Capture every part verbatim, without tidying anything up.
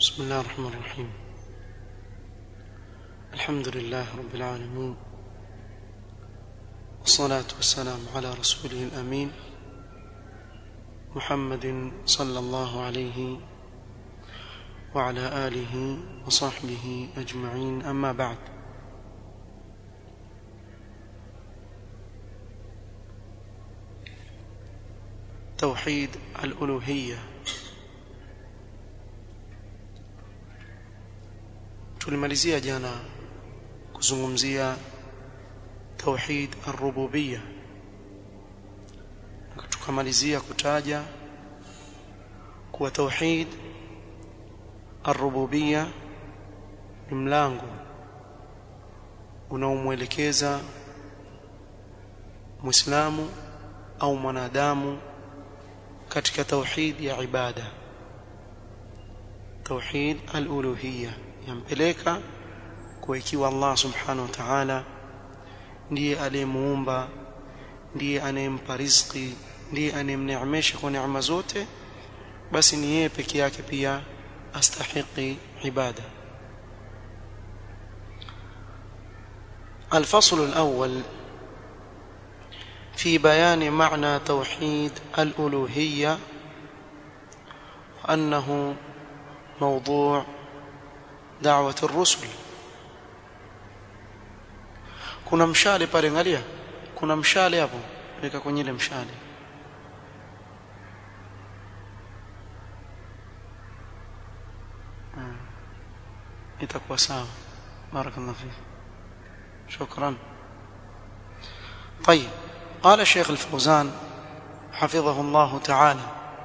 بسم الله الرحمن الرحيم. الحمد لله رب العالمين، والصلاة والسلام على رسوله الأمين محمد صلى الله عليه وعلى آله وصحبه أجمعين. أما بعد، توحيد الألوهية. tulimalizia jana kuzungumzia tauhid ar-rububiyya, tukamalizia kutaja kuwa tauhid ar-rububiyya ni mlango unaomwelekeza Muislamu au mwanadamu katika tauhid ya ibada, tauhid al-uluhiyya, yampeleka kwa ikiwa Allah subhanahu wa ta'ala ndiye aliyemuumba, ndiye anayempa riziki, ndiye anemneemesha kwa neema zote, basi ni yeye peke yake pia astahiki ibada. الفصل الأول في بيان معنى توحيد الألوهية، وأنه موضوع دعوة الرسل. kuna mshale pale, angalia kuna mshale hapo, weka kwenye ile mshale. itakuwa sawa. barakallahu fik, shukran. طيب، قال الشيخ الفوزان حفظه الله تعالى،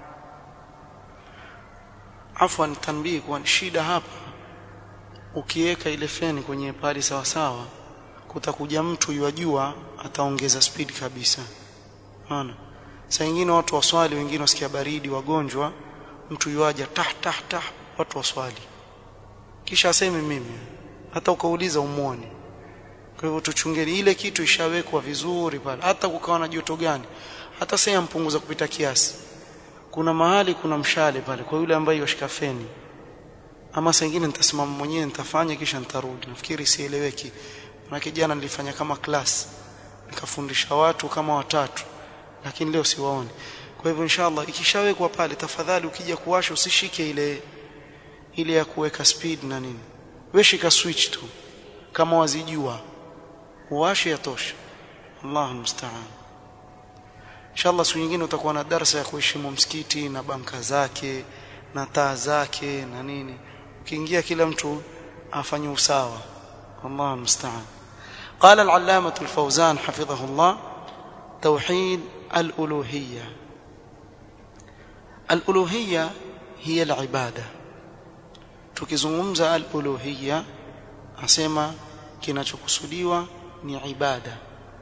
عفوا تنبيه kwa shida hapa, ukiweka ile feni kwenye pali sawa sawa, kutakuja mtu yajua ataongeza speed kabisa. Unaona, saa nyingine watu waswali, wengine wasikia baridi, wagonjwa, mtu yuaja tah tah tah, watu waswali, kisha aseme mimi, hata ukauliza umuone. Kwa hivyo tuchungeni ile kitu ishawekwa vizuri pale, hata kukawa na joto gani, hata sasa mpunguza kupita kiasi. Kuna mahali kuna mshale pale kwa yule ambaye yoshika feni. Ama saa nyingine nitasimama mwenyewe nitafanya kisha nitarudi. Nafikiri sieleweki. Maana jana nilifanya kama class, nikafundisha watu kama watatu, lakini leo siwaoni. Kwa hivyo inshallah ikishawekwa pale, tafadhali ukija kuwasha usishike ile ile ya kuweka speed na nini. Wewe shika switch tu kama wazijua, uwashe yatosha. Allahu musta'an. Inshallah siku nyingine utakuwa na darasa ya kuheshimu msikiti na banka zake na taa zake na nini. Ukiingia kila mtu afanye usawa. Allahu musta'an. قال العلامة الفوزان حفظه الله: توحيد الألوهية. الألوهية هي العبادة. tukizungumza al-uluhiyya asema kinachokusudiwa ni ibada.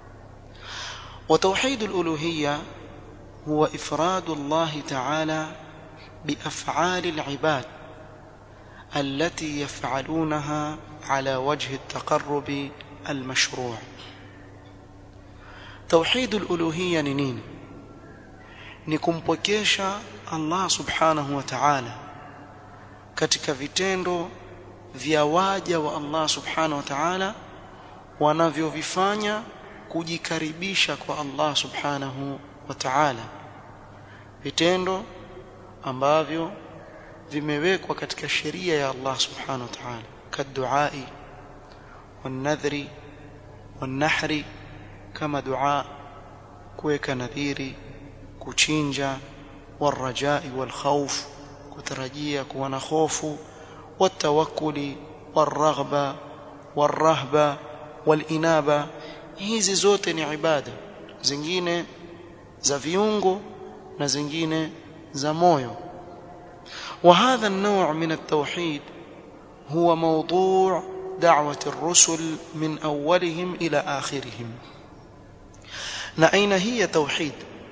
وتوحيد الألوهية هو إفراد الله تعالى بأفعال العباد التي يفعلونها على وجه التقرب المشروع. توحيد الألوهية نين nikumpokesha Allah subhanahu wa ta'ala katika vitendo vya waja wa Allah subhanahu wa ta'ala wanavyovifanya kujikaribisha kwa Allah subhanahu wa ta'ala, vitendo ambavyo vimewekwa katika sheria ya Allah subhanahu wa ta'ala, kaduai wanadhri wanahri, kama dua, kuweka nadhiri, kuchinja, warajai walkhawf, kutarajia kuwa na hofu, watawakkuli waraghba warahba walinaba. Hizi zote ni ibada, zingine za viungo na zingine za moyo. وهذا النوع من التوحيد هو موضوع دعوة الرسل من أولهم إلى آخرهم. na aina hii ya tauhid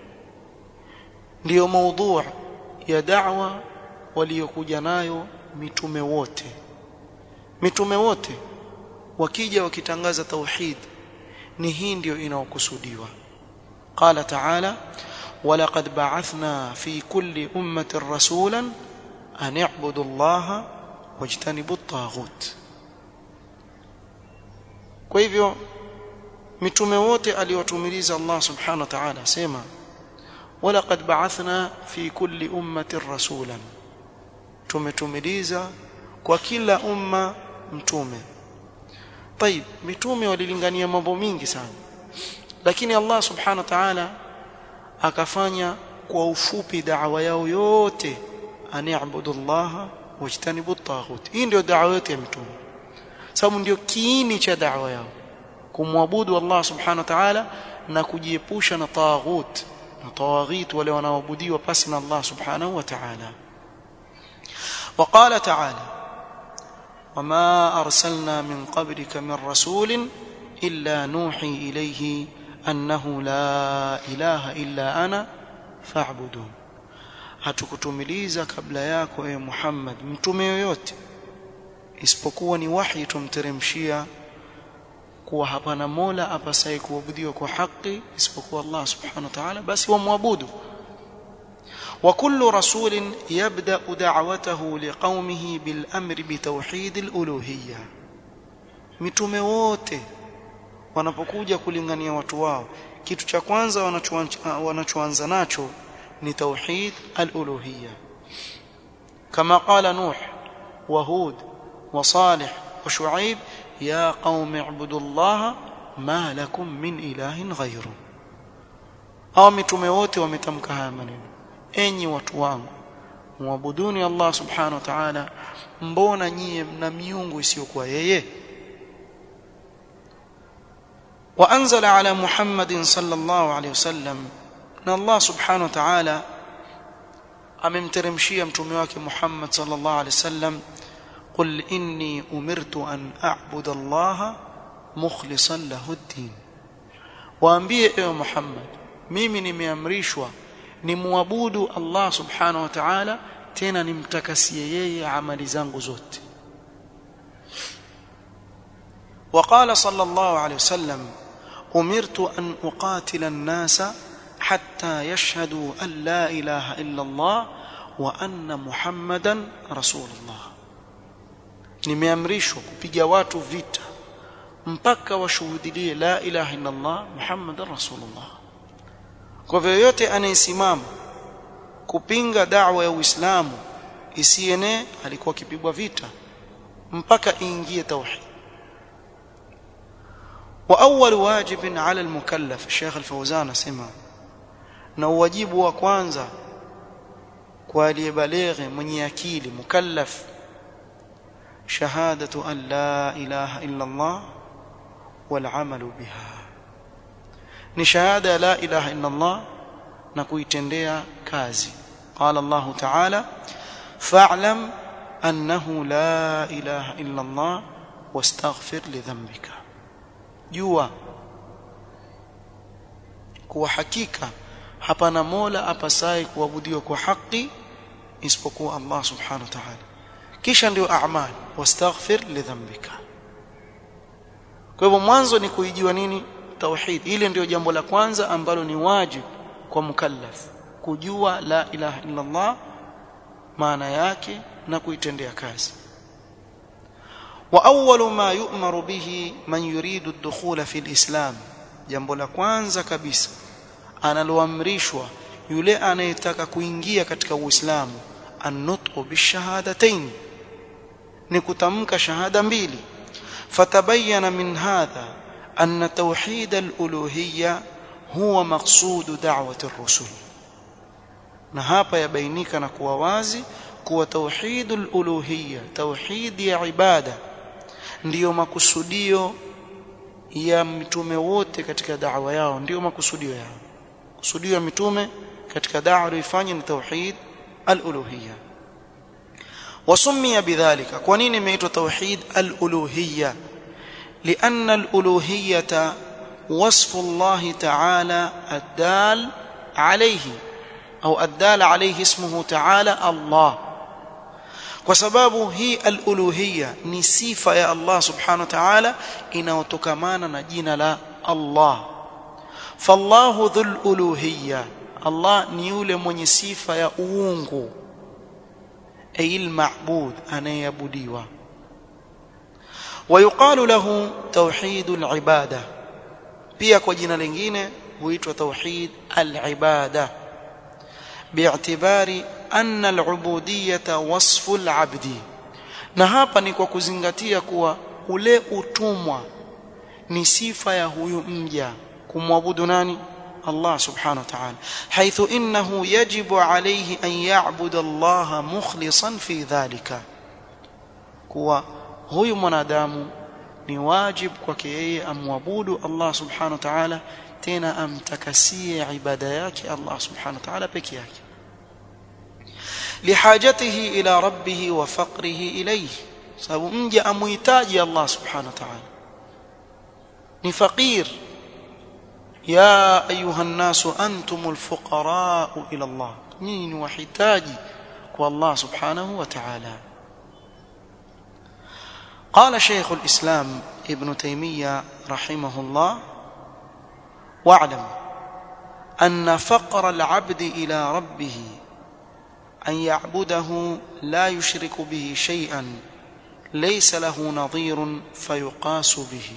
ndio موضوع ya da'wa waliokuja nayo mitume wote. Mitume wote wakija wakitangaza tauhid, ni hii ndio inaokusudiwa. Qala ta'ala: walaqad ba'athna fi kulli ummatin rasulan an i'budu Allaha wajtanibu at-taghut. Kwa hivyo mitume wote aliwatumiliza Allah subhanahu wa ta'ala sema walaqad ba'athna fi kulli ummatin rasulan, tumetumiliza kwa kila umma mtume. طيب mitume walilingania mambo mingi sana, lakini Allah subhanahu wa ta'ala akafanya kwa ufupi da'wa yao yote ani'budu Allah wajtanibu at-taghut. Hii ndio da'wa yote ya mitume, sababu ndio kiini cha da'wa yao, kumwabudu Allah subhanahu wa ta'ala na kujiepusha na taghut na tawaghit wale wanaoabudiwa pasi na Allah subhanahu wa ta'ala. وقال تعالى وما أرسلنا من قبلك من رسول إلا نوحي إليه أنه لا إله إلا أنا فاعبدون. hatukutumiliza kabla yako e Muhammad mtume yoyote isipokuwa ni wahi tumteremshia kuwa hapana mola apasaye kuabudiwa kwa haki isipokuwa Allah subhanahu wa ta'ala, basi wamwabudu. وكل رسول يبدأ دعوته لقومه بالأمر بتوحيد الألوهية. mitume wote wanapokuja kulingania watu wao, kitu cha kwanza wanachoanza nacho ni tauhid al-uluhiyya, kama qala Nuh wa Hud wa Salih wa Shuaib ya qaumi ibudu Allah ma lakum min ilahin ghayru. Hao mitume wote wametamka haya maneno, enyi watu wangu muabuduni Allah subhanahu wa ta'ala, mbona nyie mna miungu isiyokuwa yeye. wa anzala ala Muhammadin sallallahu alayhi wasallam, na Allah subhanahu wa ta'ala amemteremshia mtume wake Muhammad sallallahu alayhi wasallam qul inni umirtu an a'budu Allah mukhlishan lahu ad-din, waambie ewe Muhammad, mimi nimeamrishwa nimuabudu Allah subhanahu wa ta'ala, tena nimtakasie yeye amali zangu zote. وقال صلى الله عليه وسلم أمرت أن أقاتل الناس حتى يشهدوا أن لا إله إلا الله وأن محمدا رسول الله. nimeamrishwa kupiga watu vita mpaka washuhudie la ilaha illa Allah Muhammadan rasulullah. Kwa hivyo yote anayesimama kupinga da'wa ya Uislamu isiene alikuwa kipigwa vita mpaka iingie tauhid. wa awwal wajibin 'ala al-mukallaf, Sheikh Al-Fawzan asema, na wajibu wa kwanza kwa aliyebalighi mwenye akili mukallaf, shahadatu an la ilaha illa Allah wal 'amalu biha, ni shahada la ilaha illa Allah na kuitendea kazi. Qala Allah ta'ala fa'lam annahu la ilaha illa Allah wastaghfir li dhanbika, jua kuwa hakika hapana mola apasaye kuabudiwa kwa haki isipokuwa Allah subhanahu wa ta'ala, kisha ndio a'mal wastaghfir li dhanbika. Kwa hivyo mwanzo ni kuijua nini tauhid. Ile ndio jambo la kwanza ambalo ni wajibu kwa mukallaf, kujua la ilaha illa Allah maana yake na kuitendea kazi. wa awwalu ma yu'maru bihi man yuridu ad-dukhula fi al-islam, jambo la kwanza kabisa analoamrishwa yule anayetaka kuingia katika Uislamu, an-nutqu bishahadatayn, ni kutamka shahada mbili. fatabayyana min hadha أن توحيد الألوهية هو مقصود دعوة الرسل. na hapa yabainika na kuwa wazi kuwa tauhidul uluhiyya, tauhid ya ibada, ndiyo makusudio ya mitume wote katika da'wa yao, ndiyo makusudio yao. Kusudio ya mitume katika da'wa ifanye ni tauhid al-uluhiyya. wasummiya bidhalika, kwa nini imeitwa tauhid al-uluhiyya? لأن الألوهية وصف الله تعالى الدال عليه أو الدال عليه اسمه تعالى الله. وسبب هي الألوهية نصفة يا الله سبحانه وتعالى inayotokamana na jina la Allah. فالله ذو الألوهية, Allah ni yule mwenye sifa ya uungu. ay al-ma'bud anayabudiwa. ويقال له توحيد العباده pia kwa jina lingine huitwa tauhid al-ibada bi'tibari anna al-ubudiyyata wasfu al-'abdi. Na hapa ni kwa kuzingatia kuwa ule utumwa ni sifa ya huyu mja kumwabudu nani? Allah subhanahu wa ta'ala, haithu innahu yajibu alayhi an ya'budu Allah mukhlishan fi dhalika, kuwa huyu mwanadamu ni wajib kwake yeye amwabudu Allah subhanahu wa ta'ala, tena amtakasie ibada yake Allah subhanahu wa ta'ala peke yake, lihajatihi ila rabbih wa faqrihi ilayhi, sababu mja amuhitaji Allah subhanahu wa ta'ala, ni faqir. ya ayuha an-nasu antumul fuqara ila Allah, nyinyi ni wahitaji kwa Allah subhanahu wa ta'ala. قال شيخ الإسلام ابن تيمية رحمه الله: واعلم أن فقر العبد إلى ربه أن يعبده لا يشرك به شيئا ليس له نظير فيقاس به.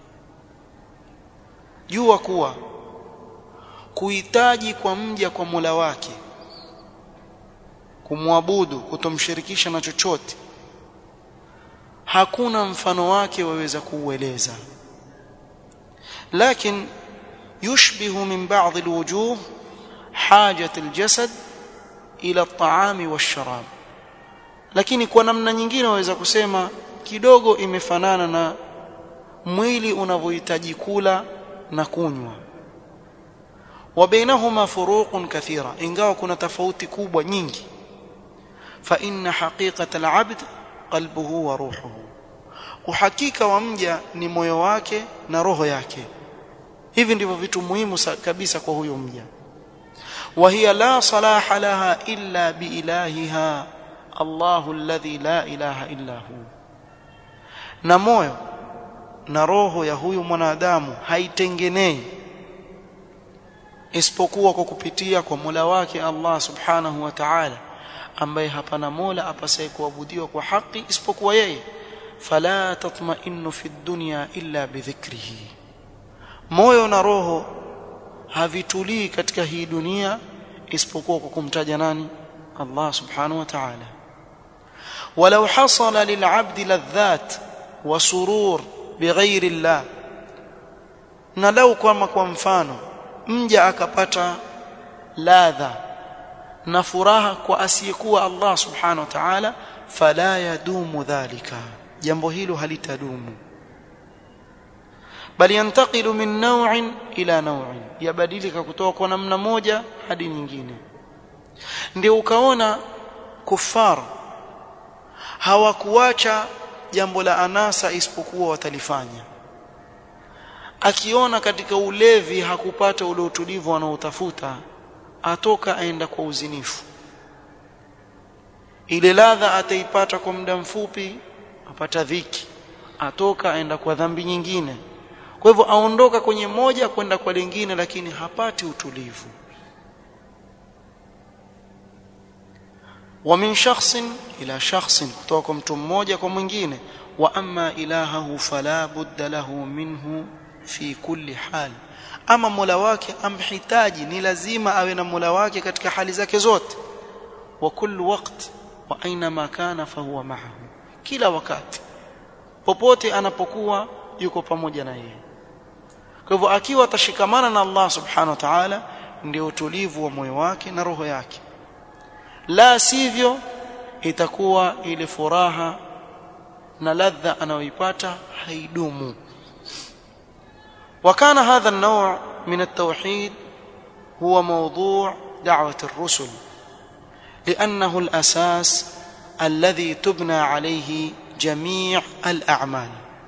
jua kuwa kuhitaji kwa mja kwa Mola wake, kumwabudu, kutomshirikisha na chochote, hakuna mfano wake waweza kuueleza. Lakin yushbihu min ba'd alwujuh hajat aljasad ila at-ta'ami wash-sharab, lakini kwa namna nyingine waweza kusema kidogo imefanana na mwili unavyohitaji kula na kunywa. wa bainahuma furuqun kathira, ingawa kuna tofauti kubwa nyingi. fa inna haqiqata al-'abd qalbuhu wa ruhuhu, uhakika wa mja ni moyo wake na roho yake. Hivi ndivyo vitu muhimu kabisa kwa huyo mja. wa hiya la salaha laha illa bi ilahiha Allahu alladhi la ilaha illa hu, na moyo na roho ya huyu mwanadamu haitengenei isipokuwa kwa kupitia kwa Mola wake Allah subhanahu wa ta'ala, ambaye hapana mola apasaye kuabudiwa kwa haki isipokuwa yeye. fala tatma'innu fi dunya illa bidhikrihi, moyo na roho havitulii katika hii dunia isipokuwa kwa kumtaja nani? Allah subhanahu wa ta'ala. walau hasala lil'abdi ladhat wa surur bighairi Allah, na lau kama kwa mfano mja akapata ladha na furaha kwa asiyekuwa Allah subhanahu wa ta'ala, fala yadumu dhalika, jambo hilo halitadumu, bali yantaqilu min naw'in ila naw'in, yabadilika kutoka kwa namna moja hadi nyingine. Ndio ukaona kufar hawakuacha jambo la anasa isipokuwa watalifanya. Akiona katika ulevi hakupata ule utulivu anaotafuta, atoka aenda kwa uzinifu. Ile ladha ataipata kwa muda mfupi, apata dhiki, atoka aenda kwa dhambi nyingine. Kwa hivyo aondoka kwenye moja kwenda kwa lingine, lakini hapati utulivu. wa min shakhsin ila shakhsin, kutoka kwa mtu mmoja kwa mwingine. wa amma ilahahu fala budda lahu minhu fi kulli hal, ama Mola wake amhitaji, ni lazima awe na Mola wake katika hali zake zote. wa kullu waqt wa aina ma kana fa huwa ma'ahu, kila wakati popote anapokuwa yuko pamoja na yeye. Kwa hivyo akiwa atashikamana na Allah subhanahu wa ta'ala, ndio utulivu wa moyo wake na roho yake. La sivyo itakuwa ile furaha na ladha anayoipata haidumu. وكان هذا النوع من التوحيد هو موضوع دعوة الرسل، لأنه الأساس الذي تبنى عليه جميع الأعمال.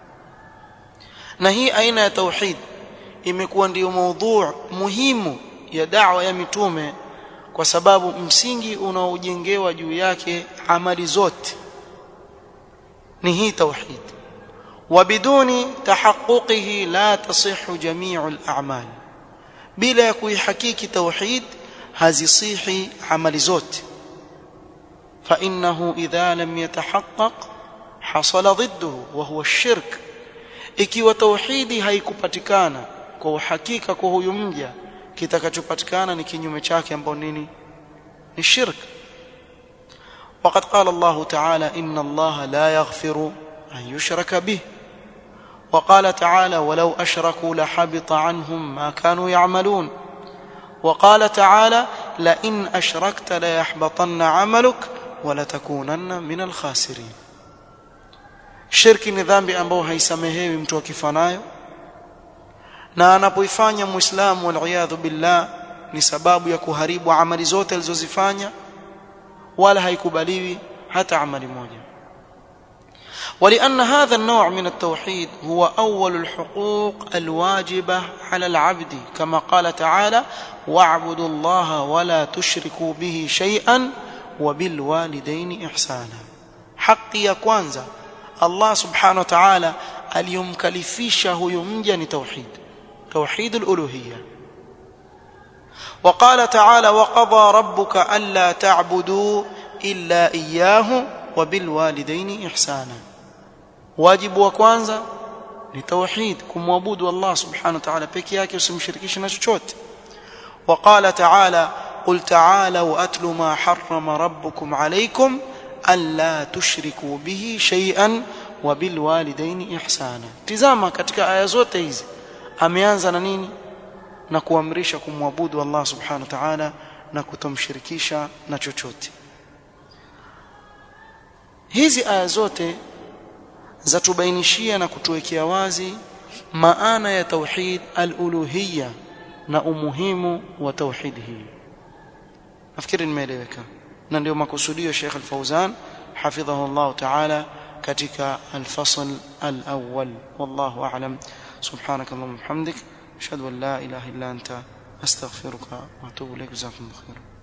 نهي أين توحيد imekuwa ndio موضوع muhimu ya da'wa ya mitume, kwa sababu msingi unaojengewa juu yake amali zote ni hii tauhid. وبدون تحققه لا تصح جميع الأعمال، بلا kuihakiki tauhid hazisihi amali zote. فإنه إذا لم يتحقق حصل ضده وهو الشرك. ikiwa tauhidi haikupatikana kwa uhakika kwa huyu mja, kitakachopatikana ni kinyume chake ambao nini? Ni shirk. وقد قال الله تعالى إن الله لا يغفر أن يشرك به وقال تعالى ولو أشركوا لحبط عنهم ما كانوا يعملون وقال تعالى لئن أشركت ليحبطن عملك ولتكونن من الخاسرين. shirki ni dhambi ambayo haisamehewi mtu akifanayo, na anapoifanya muislamu wal billah ni sababu ya kuharibu amali zote alizozifanya, wala haikubaliwi hata amali moja. ولأن هذا النوع من التوحيد هو أول الحقوق الواجبة على العبد كما قال تعالى واعبدوا الله ولا تشركوا به شيئا وبالوالدين إحسانا. حقي ya kwanza Allah subhanahu wa ta'ala aliyomkalifisha huyo mja ni tauhid, tauhid al-uluhiyya. وقال تعالى وقضى ربك ألا تعبدوا إلا إياه وبالوالدين إحسانا. wajibu wa kwanza ni tauhid, kumwabudu Allah subhanahu wa ta'ala peke yake, usimshirikishe na chochote. وقال تعالى قل تعالوا أتل ما حرم ربكم عليكم ألا تشركوا به شيئا وبالوالدين إحسانا. tizama katika aya zote hizi ameanza na nini? Na kuamrisha kumwabudu Allah subhanahu wa ta'ala na kutomshirikisha na chochote. hizi aya zote zatubainishia na kutuwekea wazi maana ya tauhid al-uluhiyya na umuhimu wa tauhid hii. nafikiri nimeeleweka, na ndio makusudio Sheikh Al-Fawzan hafidhahu Allah ta'ala katika al-fasl al-awwal. wallahu a'lam. subhanakallahumma wa bihamdik ashhadu an la ilaha illa anta astaghfiruka wa atubu ilaik. jazakumullahu khairan.